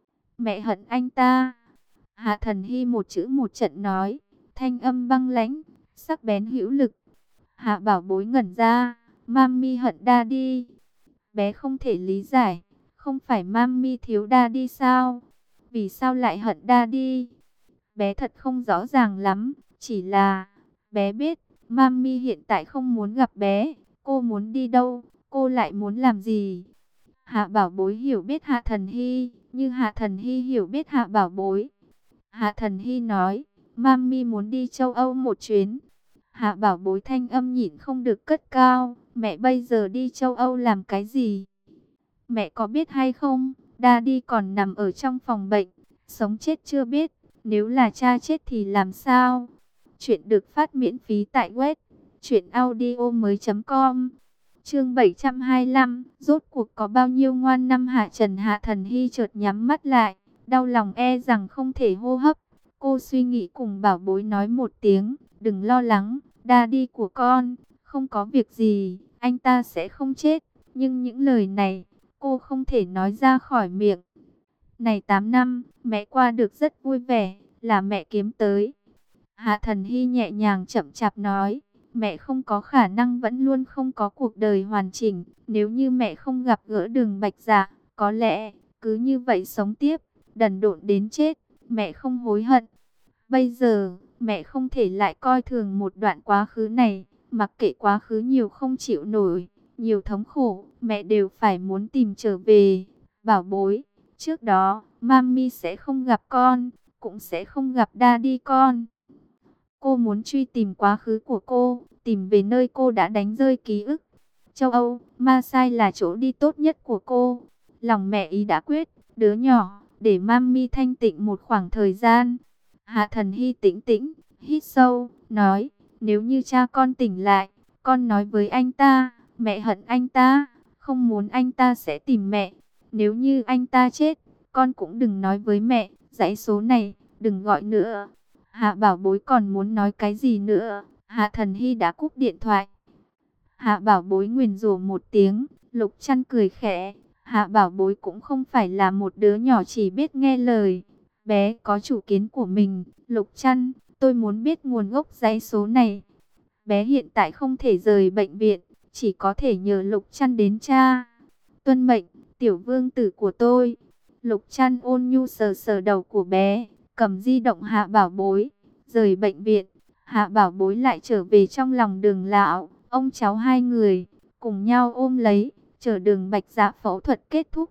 Mẹ hận anh ta. Hạ Thần Hy một chữ một trận nói, thanh âm băng lãnh, sắc bén hữu lực. Hạ Bảo Bối ngẩn ra, Mami hận Daddy. Bé không thể lý giải, không phải Mami thiếu Daddy sao? Vì sao lại hận Daddy? Bé thật không rõ ràng lắm, chỉ là bé biết Mami hiện tại không muốn gặp bé. Cô muốn đi đâu? Cô lại muốn làm gì? Hạ Bảo Bối hiểu biết Hạ Thần Hy, như Hạ Thần Hy hiểu biết Hạ Bảo Bối. Hạ Thần Hy nói, Mami muốn đi châu Âu một chuyến. Hạ Bảo Bối thanh âm nhịn không được cất cao, mẹ bây giờ đi châu Âu làm cái gì? Mẹ có biết hay không? Daddy còn nằm ở trong phòng bệnh, sống chết chưa biết, nếu là cha chết thì làm sao? Chuyện được phát miễn phí tại web truyệnaudiomoi.com. Chương 725, rốt cuộc có bao nhiêu ngoan năm Hạ Trần. Hạ Thần Hy chợt nhắm mắt lại, đau lòng e rằng không thể hô hấp. Cô suy nghĩ cùng Bảo Bối nói một tiếng, đừng lo lắng, Daddy của con, không có việc gì, anh ta sẽ không chết. Nhưng những lời này, cô không thể nói ra khỏi miệng. Này 8 năm, mẹ qua được rất vui vẻ, là mẹ kiếm tới. Hạ Thần Hy nhẹ nhàng chậm chạp nói, mẹ không có khả năng vẫn luôn không có cuộc đời hoàn chỉnh. Nếu như mẹ không gặp gỡ Đường Bạch Dạ, có lẽ cứ như vậy sống tiếp, đần độn đến chết, mẹ không hối hận. Bây giờ, mẹ không thể lại coi thường một đoạn quá khứ này, mặc kệ quá khứ nhiều không chịu nổi, nhiều thống khổ, mẹ đều phải muốn tìm trở về. Bảo Bối, trước đó, Mami sẽ không gặp con, cũng sẽ không gặp Daddy con. Cô muốn truy tìm quá khứ của cô, tìm về nơi cô đã đánh rơi ký ức. Châu Âu, Marseille là chỗ đi tốt nhất của cô. Lòng mẹ ý đã quyết, đứa nhỏ, để Mami thanh tịnh một khoảng thời gian. Hạ Thần Hy tĩnh tĩnh, hít sâu, nói, nếu như cha con tỉnh lại, con nói với anh ta, mẹ hận anh ta, không muốn anh ta sẽ tìm mẹ. Nếu như anh ta chết, con cũng đừng nói với mẹ, dãy số này, đừng gọi nữa. Hạ Bảo Bối còn muốn nói cái gì nữa, Hạ Thần Hy đã cúp điện thoại. Hạ Bảo Bối nguyền rủa một tiếng, Lục Trăn cười khẽ. Hạ Bảo Bối cũng không phải là một đứa nhỏ chỉ biết nghe lời. Bé có chủ kiến của mình. Lục Trăn, tôi muốn biết nguồn gốc dãy số này. Bé hiện tại không thể rời bệnh viện, chỉ có thể nhờ Lục Trăn đến tra. Tuân mệnh, tiểu vương tử của tôi. Lục Trăn ôn nhu sờ sờ đầu của bé, cầm di động Hạ Bảo Bối, rời bệnh viện. Hạ Bảo Bối lại trở về trong lòng Đường lão, ông cháu hai người cùng nhau ôm lấy, chờ Đường Bạch Dạ phẫu thuật kết thúc.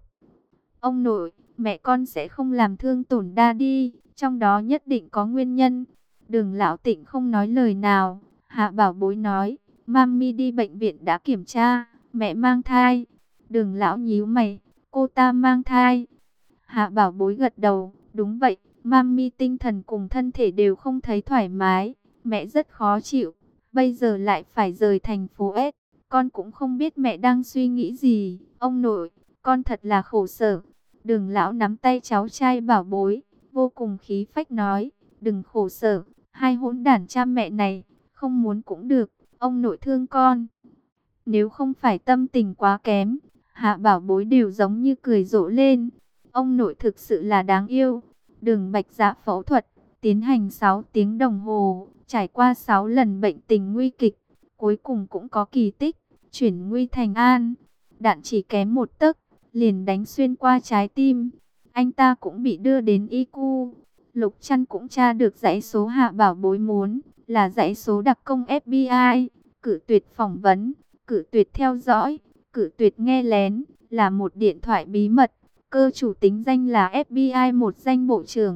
Ông nội, mẹ con sẽ không làm thương tổn đa đi, trong đó nhất định có nguyên nhân. Đường lão Tịnh không nói lời nào. Hạ Bảo Bối nói, Mami đi bệnh viện đã kiểm tra, mẹ mang thai. Đường lão nhíu mày, cô ta mang thai. Hạ Bảo Bối gật đầu, đúng vậy, Mami tinh thần cùng thân thể đều không thấy thoải mái, mẹ rất khó chịu, bây giờ lại phải rời thành phố S, con cũng không biết mẹ đang suy nghĩ gì, ông nội, con thật là khổ sở. Đường lão nắm tay cháu trai Bảo Bối, vô cùng khí phách nói, đừng khổ sở, hai hỗn đản cha mẹ này, không muốn cũng được, ông nội thương con. Nếu không phải tâm tình quá kém, Hạ Bảo Bối đều giống như cười rộ lên. Ông nội thực sự là đáng yêu. Đường Bạch Dạ phẫu thuật, tiến hành 6 tiếng đồng hồ, trải qua 6 lần bệnh tình nguy kịch. Cuối cùng cũng có kỳ tích, chuyển nguy thành an. Đạn chỉ kém một tấc, liền đánh xuyên qua trái tim. Anh ta cũng bị đưa đến ICU. Lục Trăn cũng tra được dãy số Hạ Bảo Bối muốn, là dãy số đặc công FBI. Cự tuyệt phỏng vấn, cự tuyệt theo dõi, cự tuyệt nghe lén, là một điện thoại bí mật. Cơ chủ tính danh là FBI, một danh bộ trưởng.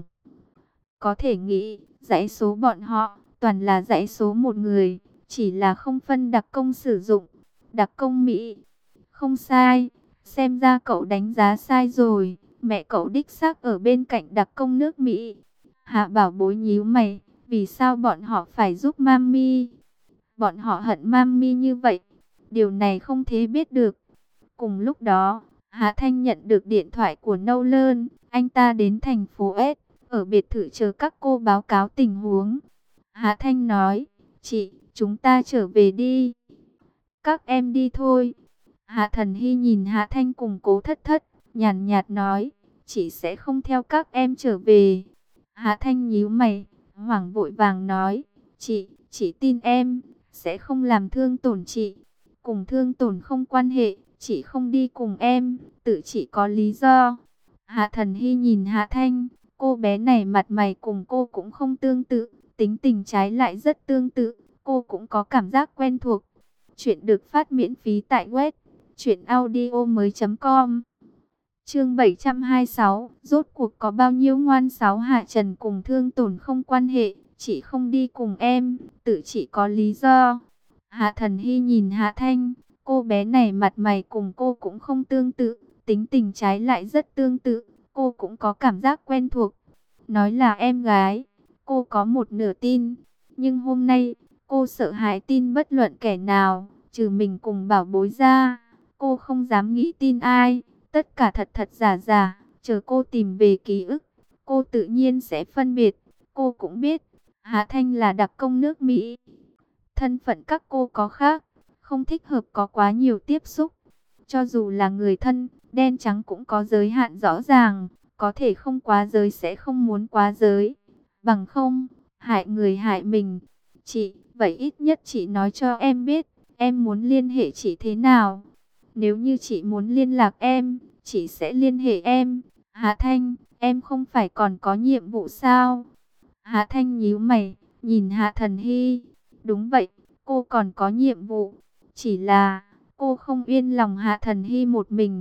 Có thể nghĩ, dãy số bọn họ, toàn là dãy số một người, chỉ là không phân đặc công sử dụng. Đặc công Mỹ, không sai, xem ra cậu đánh giá sai rồi, mẹ cậu đích xác ở bên cạnh đặc công nước Mỹ. Hạ Bảo Bối nhíu mày, vì sao bọn họ phải giúp Mami? Bọn họ hận Mami như vậy, điều này không thể biết được. Cùng lúc đó, Hạ Thanh nhận được điện thoại của Nolan, anh ta đến thành phố S, ở biệt thự chờ các cô báo cáo tình huống. Hạ Thanh nói, chị, chúng ta trở về đi. Các em đi thôi. Hạ Thần Hy nhìn Hạ Thanh cùng Cố Thất Thất, nhàn nhạt nói, chị sẽ không theo các em trở về. Hạ Thanh nhíu mày, hoảng vội vàng nói, chị tin em, sẽ không làm thương tổn chị. Cùng thương tổn không quan hệ, chị không đi cùng em, tự chị có lý do. Hạ Thần Hy nhìn Hạ Thanh, cô bé này mặt mày cùng cô cũng không tương tự, tính tình trái lại rất tương tự, cô cũng có cảm giác quen thuộc. Chuyện được phát miễn phí tại web truyệnaudiomoi.com. Chương 726, rốt cuộc có bao nhiêu ngoan sáo? Hạ Trần cùng thương tổn không quan hệ, chị không đi cùng em, tự chị có lý do. Hạ Thần Hy nhìn Hạ Thanh, cô bé này mặt mày cùng cô cũng không tương tự, tính tình trái lại rất tương tự, cô cũng có cảm giác quen thuộc. Nói là em gái, cô có một nửa tin, nhưng hôm nay, cô sợ hãi tin bất luận kẻ nào, trừ mình cùng Bảo Bối ra, cô không dám nghĩ tin ai, tất cả thật thật giả giả, chờ cô tìm về ký ức, cô tự nhiên sẽ phân biệt. Cô cũng biết, Hạ Thanh là đặc công nước Mỹ, thân phận các cô có khác, không thích hợp có quá nhiều tiếp xúc. Cho dù là người thân, đen trắng cũng có giới hạn rõ ràng, có thể không quá giới sẽ không muốn quá giới. Bằng không, hại người hại mình. Chị, vậy ít nhất chị nói cho em biết, em muốn liên hệ chị thế nào. Nếu như chị muốn liên lạc em, chị sẽ liên hệ em. Hạ Thanh, em không phải còn có nhiệm vụ sao? Hạ Thanh nhíu mày, nhìn Hạ Thần Hy. Đúng vậy, cô còn có nhiệm vụ. Chỉ là, cô không yên lòng Hạ Thần Hy một mình.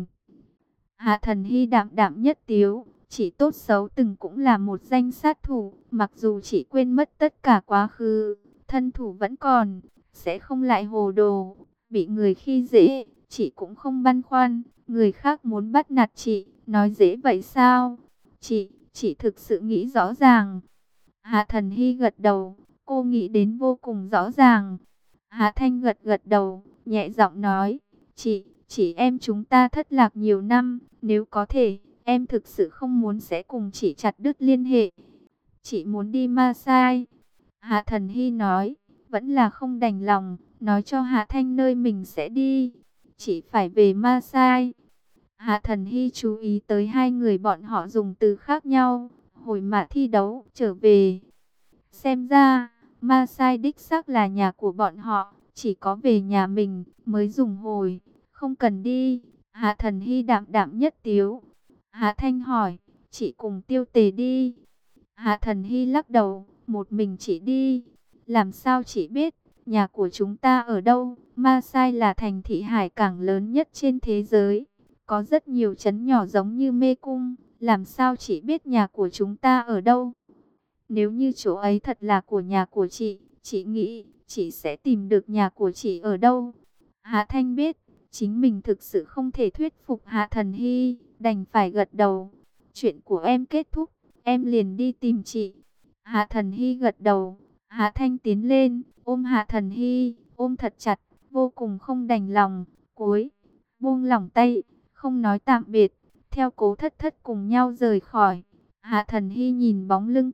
Hạ Thần Hy đạm đạm nhất tiếu. Chỉ tốt xấu từng cũng là một danh sát thủ. Mặc dù chỉ quên mất tất cả quá khứ, thân thủ vẫn còn, sẽ không lại hồ đồ. Bị người khi dễ, chị cũng không băn khoăn. Người khác muốn bắt nạt chị, nói dễ vậy sao? Chị thực sự nghĩ rõ ràng. Hạ Thần Hy gật đầu, cô nghĩ đến vô cùng rõ ràng. Hạ Thanh gật gật đầu, nhẹ giọng nói, chị em chúng ta thất lạc nhiều năm, nếu có thể, em thực sự không muốn sẽ cùng chị chặt đứt liên hệ. Chị muốn đi Ma Sai. Hạ Thần Hy nói, vẫn là không đành lòng, nói cho Hạ Thanh nơi mình sẽ đi. Chị phải về Ma Sai. Hạ Thần Hy chú ý tới hai người bọn họ dùng từ khác nhau. Hồi mà thi đấu, trở về. Xem ra, Ma Sai đích xác là nhà của bọn họ. Chỉ có về nhà mình mới dùng hồi, không cần đi. Hạ Thần Hy đạm đạm nhất tiếu. Hạ Thanh hỏi, chị cùng Tiêu Tề đi. Hạ Thần Hy lắc đầu, một mình chị đi. Làm sao chị biết, nhà của chúng ta ở đâu? Ma Sai là thành thị hải cảng lớn nhất trên thế giới. Có rất nhiều trấn nhỏ giống như Mê Cung. Làm sao chị biết nhà của chúng ta ở đâu? Nếu như chỗ ấy thật là của nhà của chị nghĩ chị sẽ tìm được nhà của chị ở đâu. Hạ Thanh biết, chính mình thực sự không thể thuyết phục Hạ Thần Hy, đành phải gật đầu. Chuyện của em kết thúc, em liền đi tìm chị. Hạ Thần Hy gật đầu, Hạ Thanh tiến lên, ôm Hạ Thần Hy, ôm thật chặt, vô cùng không đành lòng, cúi, buông lỏng tay, không nói tạm biệt, theo Cố Thất Thất cùng nhau rời khỏi. Hạ Thần Hy nhìn bóng lưng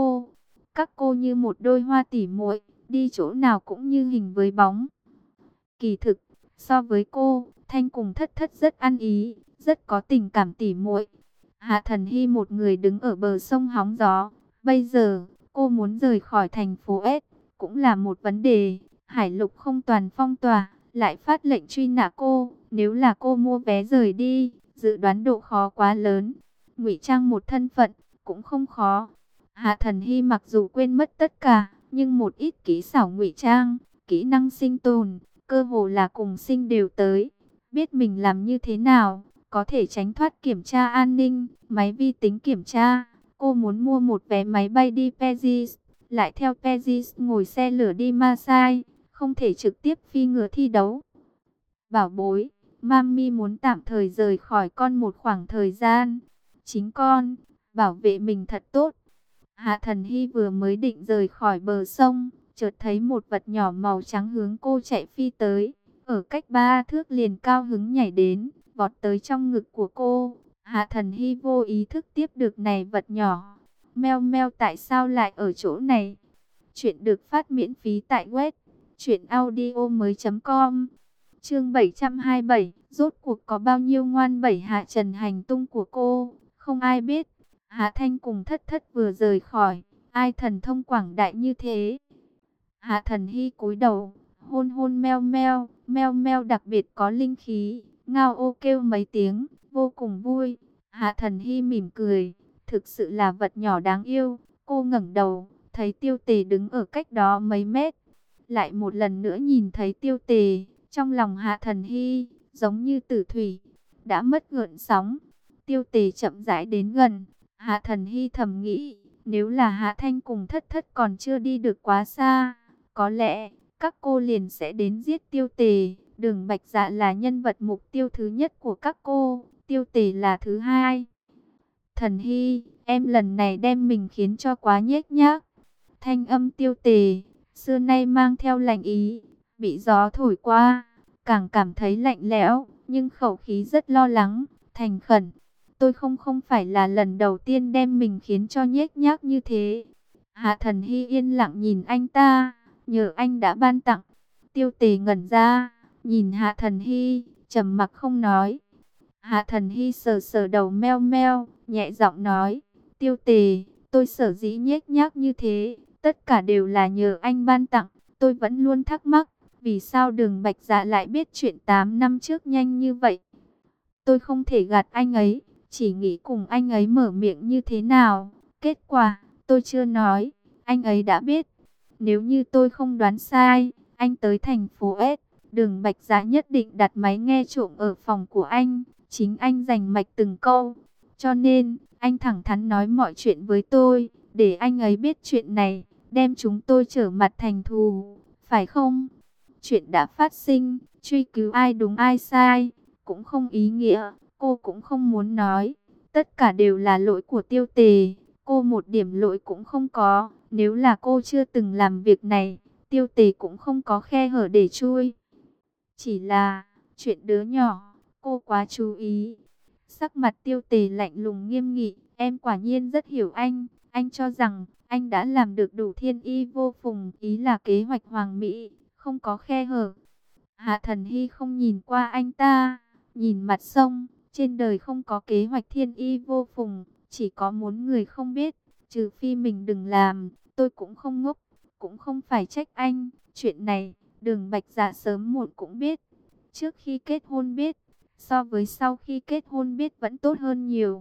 các cô như một đôi hoa tỉ muội, đi chỗ nào cũng như hình với bóng. Kỳ thực, so với cô, Thanh cùng Thất Thất rất ăn ý, rất có tình cảm tỉ muội. Hạ Thần Hy một người đứng ở bờ sông hóng gió. Bây giờ, cô muốn rời khỏi thành phố S, cũng là một vấn đề. Hải Lục không toàn phong tỏa, lại phát lệnh truy nã cô. Nếu là cô mua vé rời đi, dự đoán độ khó quá lớn. Ngụy trang một thân phận, cũng không khó. Hạ Thần Hy mặc dù quên mất tất cả, nhưng một ít kỹ xảo ngụy trang, kỹ năng sinh tồn, cơ hồ là cùng sinh đều tới. Biết mình làm như thế nào, có thể tránh thoát kiểm tra an ninh, máy vi tính kiểm tra. Cô muốn mua một vé máy bay đi Paris, lại theo Paris ngồi xe lửa đi Marseille, không thể trực tiếp phi ngựa thi đấu. Bảo bối, Mami muốn tạm thời rời khỏi con một khoảng thời gian. Chính con, bảo vệ mình thật tốt. Hạ Thần Hy vừa mới định rời khỏi bờ sông, chợt thấy một vật nhỏ màu trắng hướng cô chạy phi tới. Ở cách 3 thước liền cao hứng nhảy đến, vọt tới trong ngực của cô. Hạ Thần Hy vô ý thức tiếp được này vật nhỏ. Meo meo, tại sao lại ở chỗ này? Chuyện được phát miễn phí tại web truyệnaudiomoi.com. Chương 727, rốt cuộc có bao nhiêu ngoan bảy hạ trần hành tung của cô, không ai biết. Hạ Thanh cùng Thất Thất vừa rời khỏi, ai thần thông quảng đại như thế. Hạ Thần Hy cúi đầu, hôn hôn meo meo đặc biệt có linh khí, ngao ô kêu mấy tiếng, vô cùng vui. Hạ Thần Hy mỉm cười, thực sự là vật nhỏ đáng yêu. Cô ngẩng đầu, thấy Tiêu Tề đứng ở cách đó mấy mét. Lại một lần nữa nhìn thấy Tiêu Tề, trong lòng Hạ Thần Hy, giống như tử thủy, đã mất gợn sóng. Tiêu Tề chậm rãi đến gần, Hạ Thần Hy thầm nghĩ, nếu là Hạ Thanh cùng Thất Thất còn chưa đi được quá xa, có lẽ các cô liền sẽ đến giết Tiêu Tề. Đường Bạch Dạ là nhân vật mục tiêu thứ nhất của các cô, Tiêu Tề là thứ hai. Thần Hy, em lần này đem mình khiến cho quá nhếch nhác. Thanh âm Tiêu Tề, xưa nay mang theo lạnh ý, bị gió thổi qua, càng cảm thấy lạnh lẽo, nhưng khẩu khí rất lo lắng, thành khẩn. Tôi không phải là lần đầu tiên đem mình khiến cho nhếch nhác như thế. Hạ Thần Hy yên lặng nhìn anh ta, nhờ anh đã ban tặng. Tiêu Tề ngẩn ra, nhìn Hạ Thần Hy, trầm mặc không nói. Hạ Thần Hy sờ sờ đầu meo meo, nhẹ giọng nói, Tiêu Tề, tôi sở dĩ nhếch nhác như thế, tất cả đều là nhờ anh ban tặng. Tôi vẫn luôn thắc mắc, vì sao Đường Bạch Dạ lại biết chuyện 8 năm trước nhanh như vậy. Tôi không thể gạt anh ấy, chỉ nghĩ cùng anh ấy mở miệng như thế nào. Kết quả, tôi chưa nói, anh ấy đã biết. Nếu như tôi không đoán sai, anh tới thành phố S, Đường Bạch Dạ nhất định đặt máy nghe trộm ở phòng của anh. Chính anh giành mạch từng câu. Cho nên, anh thẳng thắn nói mọi chuyện với tôi, để anh ấy biết chuyện này, đem chúng tôi trở mặt thành thù, phải không? Chuyện đã phát sinh, truy cứu ai đúng ai sai, cũng không ý nghĩa, cô cũng không muốn nói. Tất cả đều là lỗi của Tiêu Tề, cô một điểm lỗi cũng không có. Nếu là cô chưa từng làm việc này, Tiêu Tề cũng không có khe hở để chui. Chỉ là, chuyện đứa nhỏ, cô quá chú ý. Sắc mặt Tiêu Tề lạnh lùng nghiêm nghị, em quả nhiên rất hiểu anh cho rằng Anh đã làm được đủ thiên y vô phùng, ý là kế hoạch hoàn mỹ, không có khe hở. Hạ Thần Hy không nhìn qua anh ta, nhìn mặt sông, trên đời không có kế hoạch thiên y vô phùng, chỉ có muốn người không biết, trừ phi mình đừng làm, tôi cũng không ngốc, cũng không phải trách anh, chuyện này, Đường Bạch Dạ sớm muộn cũng biết, trước khi kết hôn biết, so với sau khi kết hôn biết vẫn tốt hơn nhiều.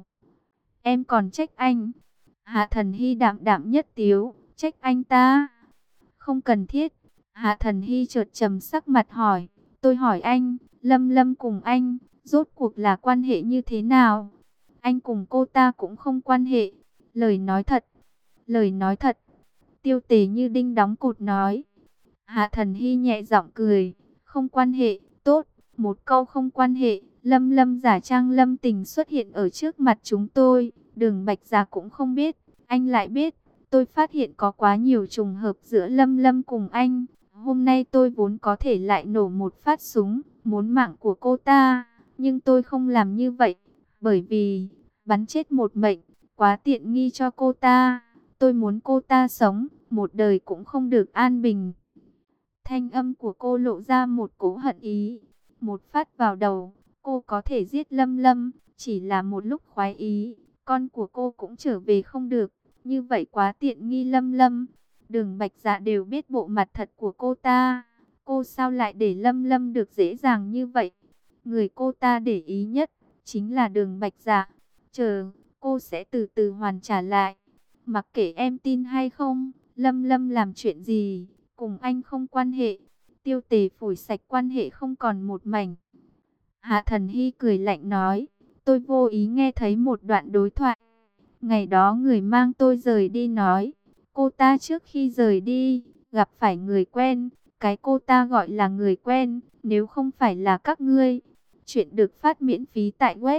Em còn trách anh. Hạ Thần Hy đạm đạm nhất tiếu, trách anh ta. Không cần thiết. Hạ Thần Hy chợt trầm sắc mặt hỏi, tôi hỏi anh, Lâm Lâm cùng anh, rốt cuộc là quan hệ như thế nào? Anh cùng cô ta cũng không quan hệ. Lời nói thật, lời nói thật. Tiêu Tề như đinh đóng cột nói. Hạ Thần Hy nhẹ giọng cười, không quan hệ, tốt, một câu không quan hệ, Lâm Lâm giả trang Lâm Tình xuất hiện ở trước mặt chúng tôi, Đường Bạch Dạ cũng không biết, anh lại biết, tôi phát hiện có quá nhiều trùng hợp giữa Lâm Lâm cùng anh, hôm nay tôi vốn có thể lại nổ một phát súng, muốn mạng của cô ta, nhưng tôi không làm như vậy, bởi vì, bắn chết một mệnh, quá tiện nghi cho cô ta, tôi muốn cô ta sống, một đời cũng không được an bình. Thanh âm của cô lộ ra một cỗ hận ý. Một phát vào đầu, cô có thể giết Lâm Lâm, chỉ là một lúc khoái ý. Con của cô cũng trở về không được, như vậy quá tiện nghi Lâm Lâm. Đường Bạch Dạ đều biết bộ mặt thật của cô ta. Cô sao lại để Lâm Lâm được dễ dàng như vậy? Người cô ta để ý nhất, chính là Đường Bạch Dạ. Chờ, cô sẽ từ từ hoàn trả lại. Mặc kệ em tin hay không, Lâm Lâm làm chuyện gì cùng anh không quan hệ. Tiêu Tề phủi sạch quan hệ không còn một mảnh. Hạ Thần Hy cười lạnh nói, tôi vô ý nghe thấy một đoạn đối thoại. Ngày đó người mang tôi rời đi nói, cô ta trước khi rời đi, gặp phải người quen, cái cô ta gọi là người quen, nếu không phải là các ngươi. Chuyện được phát miễn phí tại web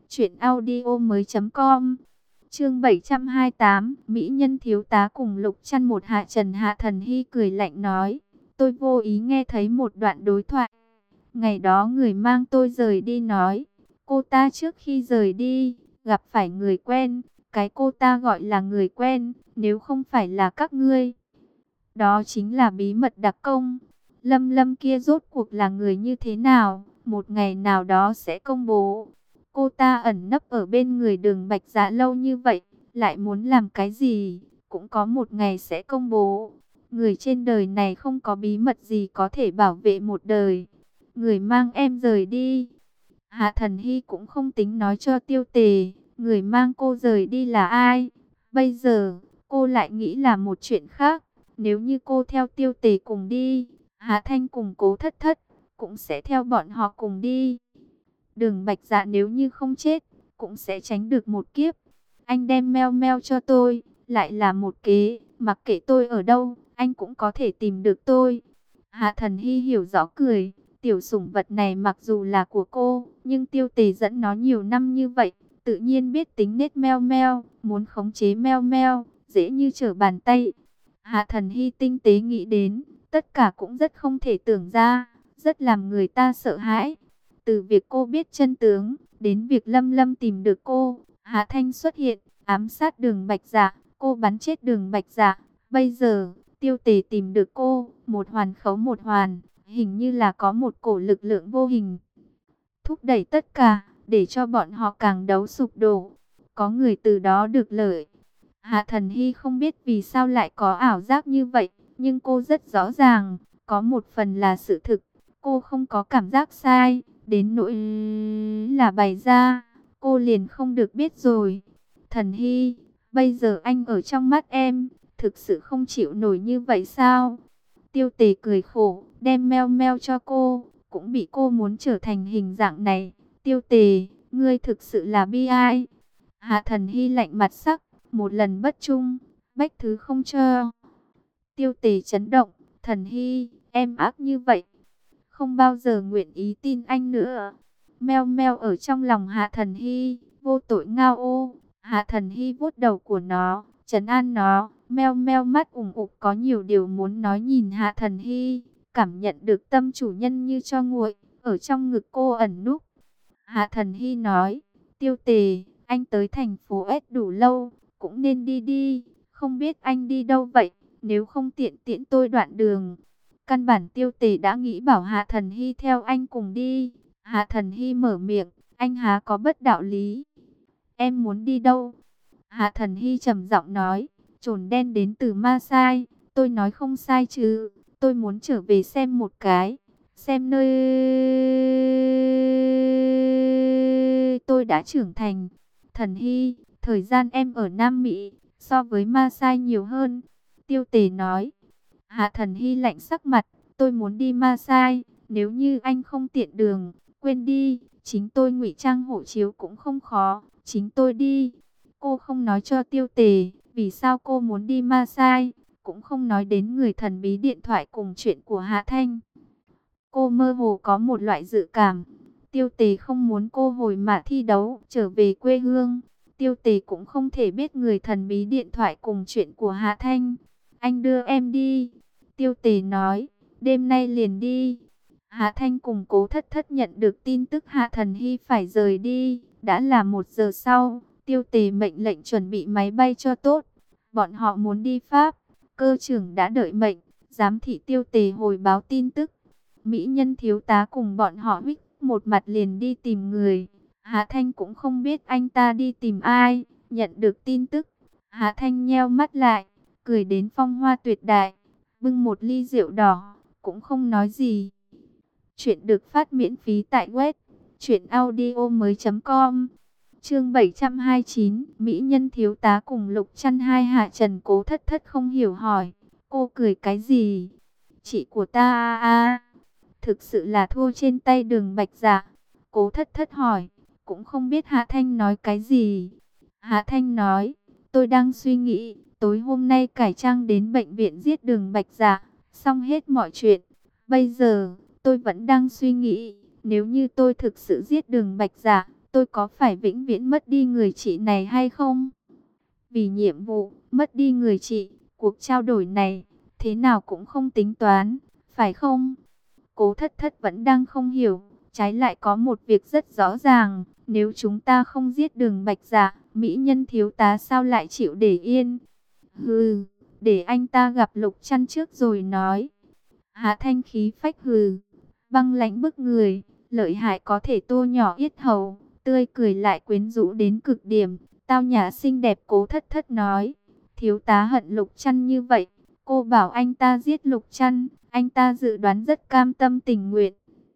truyệnaudiomoi.com. Chương 728, Mỹ nhân thiếu tá cùng Lục Chăn một hạ trần. Hạ Thần Hy cười lạnh nói, tôi vô ý nghe thấy một đoạn đối thoại. Ngày đó người mang tôi rời đi nói, cô ta trước khi rời đi, gặp phải người quen, cái cô ta gọi là người quen, nếu không phải là các ngươi. Đó chính là bí mật đặc công. Lâm Lâm kia rốt cuộc là người như thế nào, một ngày nào đó sẽ công bố. Cô ta ẩn nấp ở bên người Đường Bạch Dạ lâu như vậy, lại muốn làm cái gì, cũng có một ngày sẽ công bố. Người trên đời này không có bí mật gì có thể bảo vệ một đời. Người mang em rời đi. Hạ Thần Hy cũng không tính nói cho Tiêu Tề, người mang cô rời đi là ai. Bây giờ, cô lại nghĩ là một chuyện khác. Nếu như cô theo Tiêu Tề cùng đi, Hạ Thanh cùng Cố Thất Thất, cũng sẽ theo bọn họ cùng đi. Đường Bạch Dạ nếu như không chết, cũng sẽ tránh được một kiếp. Anh đem mail mail cho tôi, lại là một kế, mặc kệ tôi ở đâu, anh cũng có thể tìm được tôi. Hạ Thần Hy hiểu rõ cười, tiểu sủng vật này mặc dù là của cô, nhưng Tiêu Tề dẫn nó nhiều năm như vậy, tự nhiên biết tính nết mail mail, muốn khống chế mail mail, dễ như trở bàn tay. Hạ Thần Hy tinh tế nghĩ đến, tất cả cũng rất không thể tưởng ra, rất làm người ta sợ hãi. Từ việc cô biết chân tướng, đến việc Lâm Lâm tìm được cô, Hạ Thanh xuất hiện, ám sát Đường Bạch Dạ, cô bắn chết Đường Bạch Dạ. Bây giờ, Tiêu Tề tìm được cô, một hoàn khấu một hoàn, hình như là có một cổ lực lượng vô hình thúc đẩy tất cả, để cho bọn họ càng đấu sụp đổ. Có người từ đó được lợi. Hạ Thần Hy không biết vì sao lại có ảo giác như vậy, nhưng cô rất rõ ràng, có một phần là sự thực, cô không có cảm giác sai, đến nỗi là bày ra, cô liền không được biết rồi. Thần Hy, bây giờ anh ở trong mắt em, thực sự không chịu nổi như vậy sao? Tiêu Tề cười khổ, đem mail mail cho cô, cũng bị cô muốn trở thành hình dạng này. Tiêu Tề, ngươi thực sự là bi ai. Hạ Thần Hy lạnh mặt sắc, một lần bất trung, bách thứ không cho. Tiêu Tề chấn động, Thần Hy, em ác như vậy, không bao giờ nguyện ý tin anh nữa. Meo meo ở trong lòng Hạ Thần Hy, vô tội ngao ô. Hạ Thần Hy vuốt đầu của nó, trấn an nó. Meo meo mắt ủng ục có nhiều điều muốn nói, nhìn Hạ Thần Hy, cảm nhận được tâm chủ nhân như cho nguội, ở trong ngực cô ẩn núp. Hạ Thần Hy nói, Tiêu Tề, anh tới thành phố S đủ lâu, cũng nên đi đi, Không biết anh đi đâu vậy, nếu không tiện tiễn tôi đoạn đường. Căn bản Tiêu Tề đã nghĩ bảo Hạ Thần Hy theo anh cùng đi. Hạ Thần Hy mở miệng, anh há có bất đạo lý. Em muốn đi đâu? Hạ Thần Hy trầm giọng nói, chồn đen đến từ Ma Sai. Tôi nói không sai chứ, tôi muốn trở về xem một cái. Xem nơi tôi đã trưởng thành. Thần Hy, thời gian em ở Nam Mỹ so với Ma Sai nhiều hơn. Tiêu Tề nói. Hạ Thần Hy lạnh sắc mặt, tôi muốn đi Ma Sai. Nếu như anh không tiện đường, quên đi, chính tôi ngụy trang hộ chiếu cũng không khó, chính tôi đi. Cô không nói cho Tiêu Tề, vì sao cô muốn đi Ma Sai, cũng không nói đến người thần bí điện thoại cùng chuyện của Hạ Thanh. Cô mơ hồ có một loại dự cảm, Tiêu Tề không muốn cô hồi mã thi đấu, trở về quê hương. Tiêu Tề cũng không thể biết người thần bí điện thoại cùng chuyện của Hạ Thanh. Anh đưa em đi. Tiêu Tề nói, đêm nay liền đi. Hạ Thanh cùng Cố Thất Thất nhận được tin tức Hạ Thần Hy phải rời đi. Đã là 1 giờ sau, Tiêu Tề mệnh lệnh chuẩn bị máy bay cho tốt. Bọn họ muốn đi Pháp. Cơ trưởng đã đợi mệnh, giám thị Tiêu Tề hồi báo tin tức. Mỹ nhân thiếu tá cùng bọn họ huých một mặt liền đi tìm người. Hạ Thanh cũng không biết anh ta đi tìm ai. Nhận được tin tức, Hạ Thanh nheo mắt lại, cười đến phong hoa tuyệt đại, bưng một ly rượu đỏ, cũng không nói gì. Chuyện được phát miễn phí tại web truyệnaudiomoi.com. Chương 729, Mỹ nhân thiếu tá cùng Lục Chăn hai Hạ Trần. Cố Thất Thất không hiểu hỏi, cô cười cái gì? Chị của ta thực sự là thua trên tay Đường Bạch Dạ. Cố Thất Thất hỏi, cũng không biết Hạ Thanh nói cái gì. Hạ Thanh nói, tôi đang suy nghĩ, tối hôm nay cải trang đến bệnh viện giết Đường Bạch Dạ, xong hết mọi chuyện. Bây giờ, tôi vẫn đang suy nghĩ, nếu như tôi thực sự giết Đường Bạch Dạ, tôi có phải vĩnh viễn mất đi người chị này hay không? Vì nhiệm vụ, mất đi người chị, cuộc trao đổi này, thế nào cũng không tính toán, phải không? Cố Thất Thất vẫn đang không hiểu, trái lại có một việc rất rõ ràng, nếu chúng ta không giết Đường Bạch Dạ, mỹ nhân thiếu tá sao lại chịu để yên? Hừ, để anh ta gặp Lục Chăn trước rồi nói. Hạ Thanh khí phách hừ, băng lãnh bức người, lợi hại có thể tô nhỏ yết hầu, tươi cười lại quyến rũ đến cực điểm, tao nhã xinh đẹp. Cố Thất Thất nói, thiếu tá hận Lục Chăn như vậy, cô bảo anh ta giết Lục Chăn, anh ta dự đoán rất cam tâm tình nguyện.